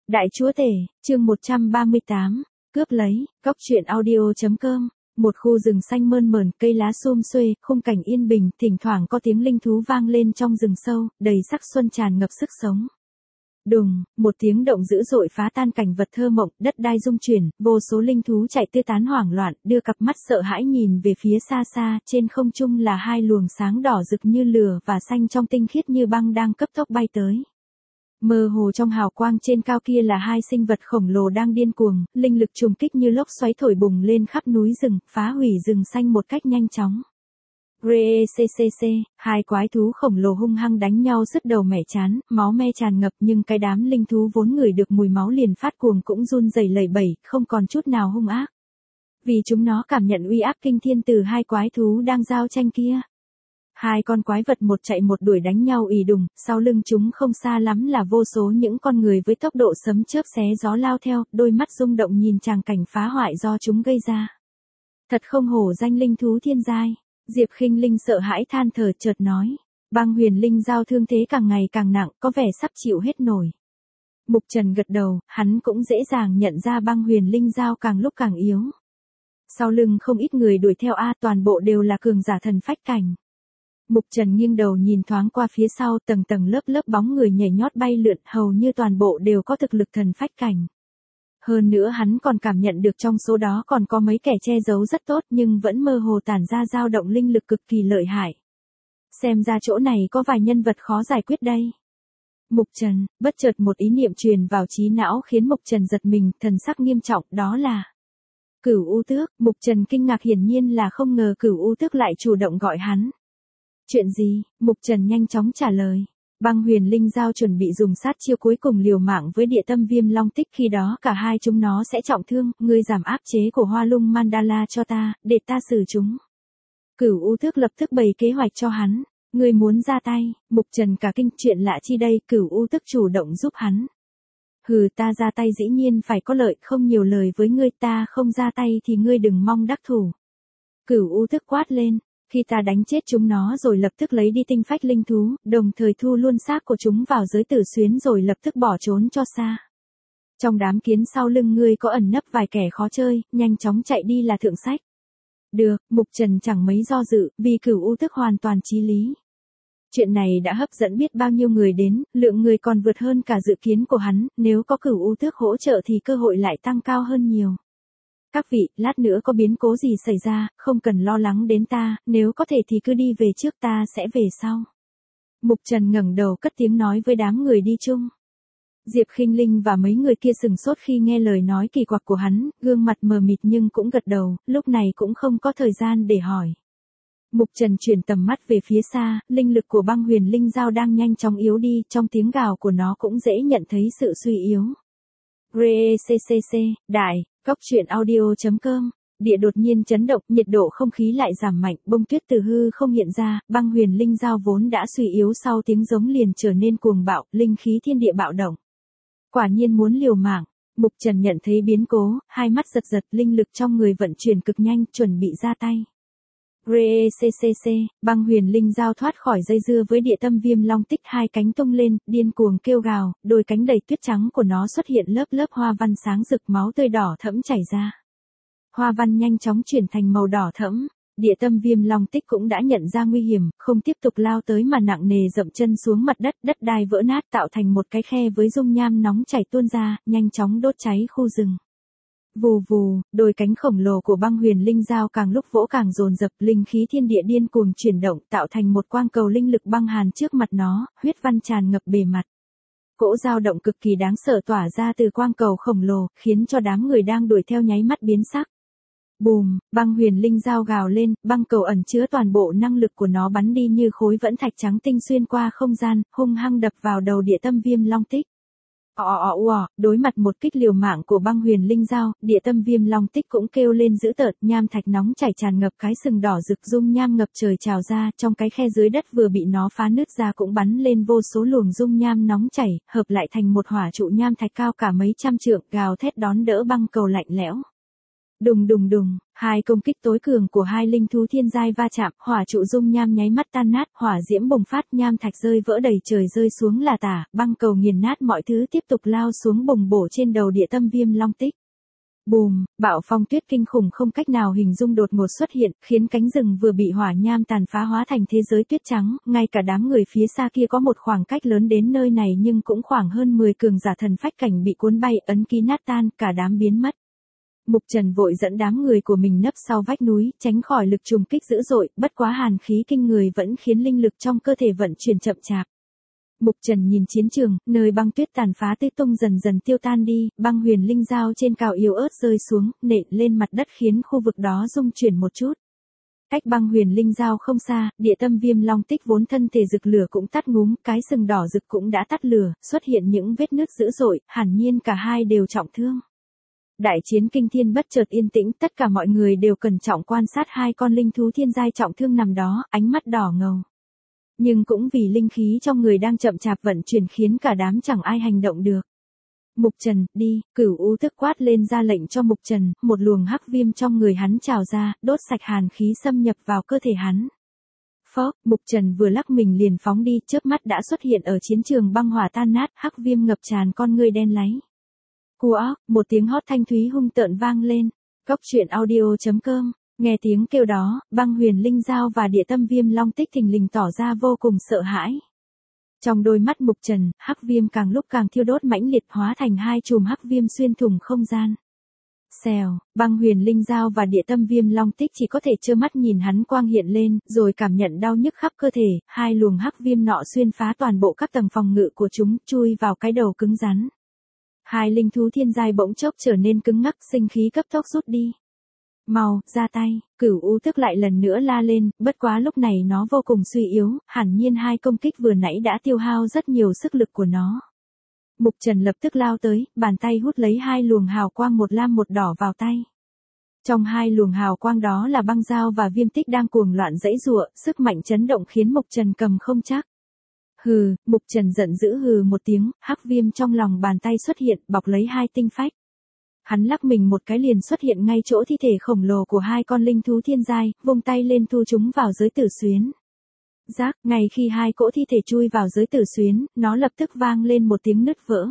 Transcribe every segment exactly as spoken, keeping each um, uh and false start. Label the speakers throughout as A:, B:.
A: Đại chúa tể, chương một trăm ba mươi tám, cướp lấy, góc truyện audio chấm com. Một khu rừng xanh mơn mởn, cây lá xum xuê, khung cảnh yên bình, thỉnh thoảng có tiếng linh thú vang lên trong rừng sâu, đầy sắc xuân tràn ngập sức sống. Đùng, một tiếng động dữ dội phá tan cảnh vật thơ mộng, đất đai rung chuyển, vô số linh thú chạy tứ tán hoảng loạn, đưa cặp mắt sợ hãi nhìn về phía xa xa, trên không trung là hai luồng sáng đỏ rực như lửa và xanh trong tinh khiết như băng đang cấp tốc bay tới. Mơ hồ trong hào quang trên cao kia là hai sinh vật khổng lồ đang điên cuồng, linh lực trùng kích như lốc xoáy thổi bùng lên khắp núi rừng, phá hủy rừng xanh một cách nhanh chóng. Rccc, hai quái thú khổng lồ hung hăng đánh nhau sứt đầu mẻ chán, máu me tràn ngập, nhưng cái đám linh thú vốn ngửi được mùi máu liền phát cuồng cũng run rẩy lẩy bẩy, không còn chút nào hung ác. Vì chúng nó cảm nhận uy áp kinh thiên từ hai quái thú đang giao tranh kia. Hai con quái vật một chạy một đuổi đánh nhau ì đùng, sau lưng chúng không xa lắm là vô số những con người với tốc độ sấm chớp xé gió lao theo, đôi mắt rung động nhìn tràng cảnh phá hoại do chúng gây ra. Thật không hổ danh linh thú thiên giai. Diệp Khinh Linh sợ hãi than thở, chợt nói, Băng Huyền Linh Dao thương thế càng ngày càng nặng, có vẻ sắp chịu hết nổi. Mục Trần gật đầu, hắn cũng dễ dàng nhận ra Băng Huyền Linh Dao càng lúc càng yếu. Sau lưng không ít người đuổi theo a, toàn bộ đều là cường giả thần phách cảnh. Mục Trần nghiêng đầu nhìn thoáng qua phía sau, tầng tầng lớp lớp bóng người nhảy nhót bay lượn, hầu như toàn bộ đều có thực lực thần phách cảnh. Hơn nữa hắn còn cảm nhận được trong số đó còn có mấy kẻ che giấu rất tốt nhưng vẫn mơ hồ tản ra dao động linh lực cực kỳ lợi hại. Xem ra chỗ này có vài nhân vật khó giải quyết đây. Mục Trần, bất chợt một ý niệm truyền vào trí não khiến Mục Trần giật mình, thần sắc nghiêm trọng, đó là Cửu U Tước. Mục Trần kinh ngạc, hiển nhiên là không ngờ Cửu U Tước lại chủ động gọi hắn. Chuyện gì? Mục Trần nhanh chóng trả lời. Băng Huyền Linh Dao chuẩn bị dùng sát chiêu cuối cùng liều mạng với địa tâm viêm long tích, khi đó cả hai chúng nó sẽ trọng thương, ngươi giảm áp chế của Hoa Lung Mandala cho ta, để ta xử chúng. Cửu U Tước lập tức bày kế hoạch cho hắn, ngươi muốn ra tay? Mục Trần cả kinh, chuyện lạ chi đây? Cửu U Tước chủ động giúp hắn. Hừ, ta ra tay dĩ nhiên phải có lợi, không nhiều lời với ngươi, ta không ra tay thì ngươi đừng mong đắc thủ. Cửu U Tước quát lên. Khi ta đánh chết chúng nó rồi lập tức lấy đi tinh phách linh thú, đồng thời thu luôn xác của chúng vào giới tử xuyến rồi lập tức bỏ trốn cho xa. Trong đám kiến sau lưng ngươi có ẩn nấp vài kẻ khó chơi, nhanh chóng chạy đi là thượng sách. Được, Mục Trần chẳng mấy do dự, vì Cửu U Tước hoàn toàn chí lý. Chuyện này đã hấp dẫn biết bao nhiêu người đến, lượng người còn vượt hơn cả dự kiến của hắn, nếu có Cửu U Tước hỗ trợ thì cơ hội lại tăng cao hơn nhiều. Các vị, lát nữa có biến cố gì xảy ra, không cần lo lắng đến ta, nếu có thể thì cứ đi về trước, ta sẽ về sau. Mục Trần ngẩng đầu cất tiếng nói với đám người đi chung. Diệp Khinh Linh và mấy người kia sừng sốt khi nghe lời nói kỳ quặc của hắn, gương mặt mờ mịt nhưng cũng gật đầu, lúc này cũng không có thời gian để hỏi. Mục Trần chuyển tầm mắt về phía xa, linh lực của Băng Huyền Linh Dao đang nhanh chóng yếu đi, trong tiếng gào của nó cũng dễ nhận thấy sự suy yếu. Rccc, đại, góc truyện audio chấm com. Địa đột nhiên chấn động, nhiệt độ không khí lại giảm mạnh, bông tuyết từ hư không hiện ra, Băng Huyền Linh Dao vốn đã suy yếu sau tiếng giống liền trở nên cuồng bạo, linh khí thiên địa bạo động. Quả nhiên muốn liều mạng. Mục Trần nhận thấy biến cố, hai mắt giật giật, linh lực trong người vận chuyển cực nhanh, chuẩn bị ra tay. Rccc, Băng Huyền Linh Dao thoát khỏi dây dưa với địa tâm viêm long tích, hai cánh tung lên, điên cuồng kêu gào, đôi cánh đầy tuyết trắng của nó xuất hiện lớp lớp hoa văn sáng rực, máu tươi đỏ thẫm chảy ra. Hoa văn nhanh chóng chuyển thành màu đỏ thẫm, địa tâm viêm long tích cũng đã nhận ra nguy hiểm, không tiếp tục lao tới mà nặng nề dậm chân xuống mặt đất, đất đai vỡ nát tạo thành một cái khe với dung nham nóng chảy tuôn ra, nhanh chóng đốt cháy khu rừng. Vù vù, đôi cánh khổng lồ của Băng Huyền Linh Dao càng lúc vỗ càng dồn dập, linh khí thiên địa điên cuồng chuyển động, tạo thành một quang cầu linh lực băng hàn trước mặt nó, huyết văn tràn ngập bề mặt. Cỗ dao động cực kỳ đáng sợ tỏa ra từ quang cầu khổng lồ, khiến cho đám người đang đuổi theo nháy mắt biến sắc. Bùm, Băng Huyền Linh Dao gào lên, băng cầu ẩn chứa toàn bộ năng lực của nó bắn đi như khối vẫn thạch trắng tinh xuyên qua không gian, hung hăng đập vào đầu địa tâm viêm long tích. Ò ò ò, đối mặt một kích liều mạng của Băng Huyền Linh Dao, địa tâm viêm long tích cũng kêu lên dữ tợn, nham thạch nóng chảy tràn ngập, cái sừng đỏ rực dung nham ngập trời trào ra, trong cái khe dưới đất vừa bị nó phá nứt ra cũng bắn lên vô số luồng dung nham nóng chảy, hợp lại thành một hỏa trụ nham thạch cao cả mấy trăm trượng, gào thét đón đỡ băng cầu lạnh lẽo. Đùng đùng đùng, hai công kích tối cường của hai linh thú thiên giai va chạm, hỏa trụ dung nham nháy mắt tan nát, hỏa diễm bùng phát, nham thạch rơi vỡ đầy trời rơi xuống là tả, băng cầu nghiền nát mọi thứ tiếp tục lao xuống bùng bổ trên đầu địa tâm viêm long tích. Bùm, bạo phong tuyết kinh khủng không cách nào hình dung đột ngột xuất hiện, khiến cánh rừng vừa bị hỏa nham tàn phá hóa thành thế giới tuyết trắng, ngay cả đám người phía xa kia có một khoảng cách lớn đến nơi này nhưng cũng khoảng hơn mười cường giả thần phách cảnh bị cuốn bay, ấn ký nát tan, cả đám biến mất. Mục Trần vội dẫn đám người của mình nấp sau vách núi, tránh khỏi lực trùng kích dữ dội, bất quá hàn khí kinh người vẫn khiến linh lực trong cơ thể vận chuyển chậm chạp. Mục Trần nhìn chiến trường, nơi băng tuyết tàn phá tứ tung dần dần tiêu tan đi, băng huyền linh dao trên cào yếu ớt rơi xuống, nện lên mặt đất khiến khu vực đó rung chuyển một chút. Cách băng huyền linh dao không xa, địa tâm viêm long tích vốn thân thể rực lửa cũng tắt ngúm, cái sừng đỏ rực cũng đã tắt lửa, xuất hiện những vết nứt dữ dội, hẳn nhiên cả hai đều trọng thương. Đại chiến kinh thiên bất chợt yên tĩnh, tất cả mọi người đều cẩn trọng quan sát hai con linh thú thiên giai trọng thương nằm đó, ánh mắt đỏ ngầu. Nhưng cũng vì linh khí trong người đang chậm chạp vận chuyển khiến cả đám chẳng ai hành động được. Mục Trần, đi, Cửu U tức quát lên ra lệnh cho Mục Trần, một luồng hắc viêm trong người hắn trào ra, đốt sạch hàn khí xâm nhập vào cơ thể hắn. Phốc, Mục Trần vừa lắc mình liền phóng đi, chớp mắt đã xuất hiện ở chiến trường băng hỏa tan nát, hắc viêm ngập tràn con ngươi đen láy. Cua, một tiếng hót thanh thúy hung tợn vang lên. Cốc truyện audio chấm com. Nghe tiếng kêu đó, băng huyền linh dao và địa tâm viêm long tích thình lình tỏ ra vô cùng sợ hãi. Trong đôi mắt Mục Trần, hắc viêm càng lúc càng thiêu đốt mãnh liệt hóa thành hai chùm hắc viêm xuyên thủng không gian. Xèo, băng huyền linh dao và địa tâm viêm long tích chỉ có thể trơ mắt nhìn hắn quang hiện lên, rồi cảm nhận đau nhức khắp cơ thể, hai luồng hắc viêm nọ xuyên phá toàn bộ các tầng phòng ngự của chúng, chui vào cái đầu cứng rắn. Hai linh thú thiên giai bỗng chốc trở nên cứng ngắc, sinh khí cấp tốc rút đi. Mau, ra tay, Cửu U tức lại lần nữa la lên, bất quá lúc này nó vô cùng suy yếu, hẳn nhiên hai công kích vừa nãy đã tiêu hao rất nhiều sức lực của nó. Mục Trần lập tức lao tới, bàn tay hút lấy hai luồng hào quang một lam một đỏ vào tay. Trong hai luồng hào quang đó là băng dao và viêm tích đang cuồng loạn giãy giụa, sức mạnh chấn động khiến Mục Trần cầm không chắc. Hừ, Mục Trần giận dữ hừ một tiếng, hắc viêm trong lòng bàn tay xuất hiện, bọc lấy hai tinh phách. Hắn lắc mình một cái liền xuất hiện ngay chỗ thi thể khổng lồ của hai con linh thú thiên giai, vung tay lên thu chúng vào giới tử xuyến. Rác, ngay khi hai cỗ thi thể chui vào giới tử xuyến, nó lập tức vang lên một tiếng nứt vỡ.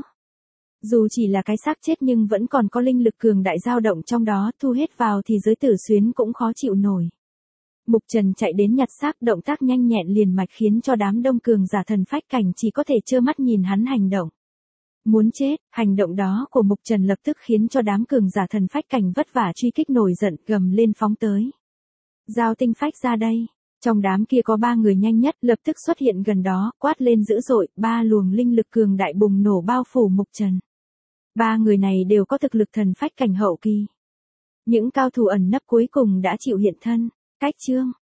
A: Dù chỉ là cái xác chết nhưng vẫn còn có linh lực cường đại dao động trong đó, thu hết vào thì giới tử xuyến cũng khó chịu nổi. Mục Trần chạy đến nhặt xác, động tác nhanh nhẹn liền mạch khiến cho đám đông cường giả thần phách cảnh chỉ có thể trơ mắt nhìn hắn hành động. Muốn chết, hành động đó của Mục Trần lập tức khiến cho đám cường giả thần phách cảnh vất vả truy kích nổi giận, gầm lên phóng tới. Giao tinh phách ra đây. Trong đám kia có ba người nhanh nhất, lập tức xuất hiện gần đó, quát lên dữ dội, ba luồng linh lực cường đại bùng nổ bao phủ Mục Trần. Ba người này đều có thực lực thần phách cảnh hậu kỳ. Những cao thủ ẩn nấp cuối cùng đã chịu hiện thân. Cách chương